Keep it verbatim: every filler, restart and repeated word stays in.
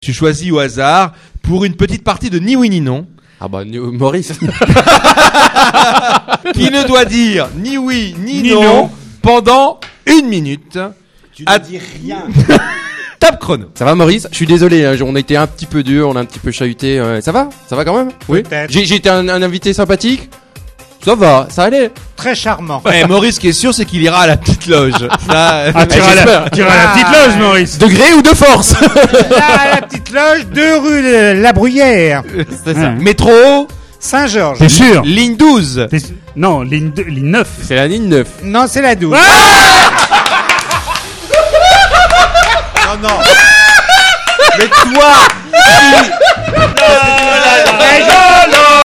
Tu choisis au hasard pour une petite partie de ni oui ni non. Ah bah Maurice. Qui ne doit dire ni oui ni, Ni non, non. pendant une minute. Tu ne À- dis rien. Top chrono. Ça va Maurice? Je suis désolé, hein, on a été un petit peu dur, on a un petit peu chahuté. euh, ça va? Ça va quand même? Oui. Peut-être. J'ai, j'ai été un, un invité sympathique. Ça va, ça allait. Très charmant. Ouais, Maurice, ce qui est sûr, c'est qu'il ira à la petite loge. Ça, Ah, tu iras à la, j'espère. tu iras à la petite loge, Maurice. Degré ou de force? Là, à la petite loge, deux rue de la Bruyère. c'est ça. Hum. Métro, Saint-Georges. T'es sûr? ligne douze. T'es su- Non, ligne, deux- ligne neuf. C'est la ligne neuf. Non, c'est la douze. Non, non. Mais toi, Eh, je-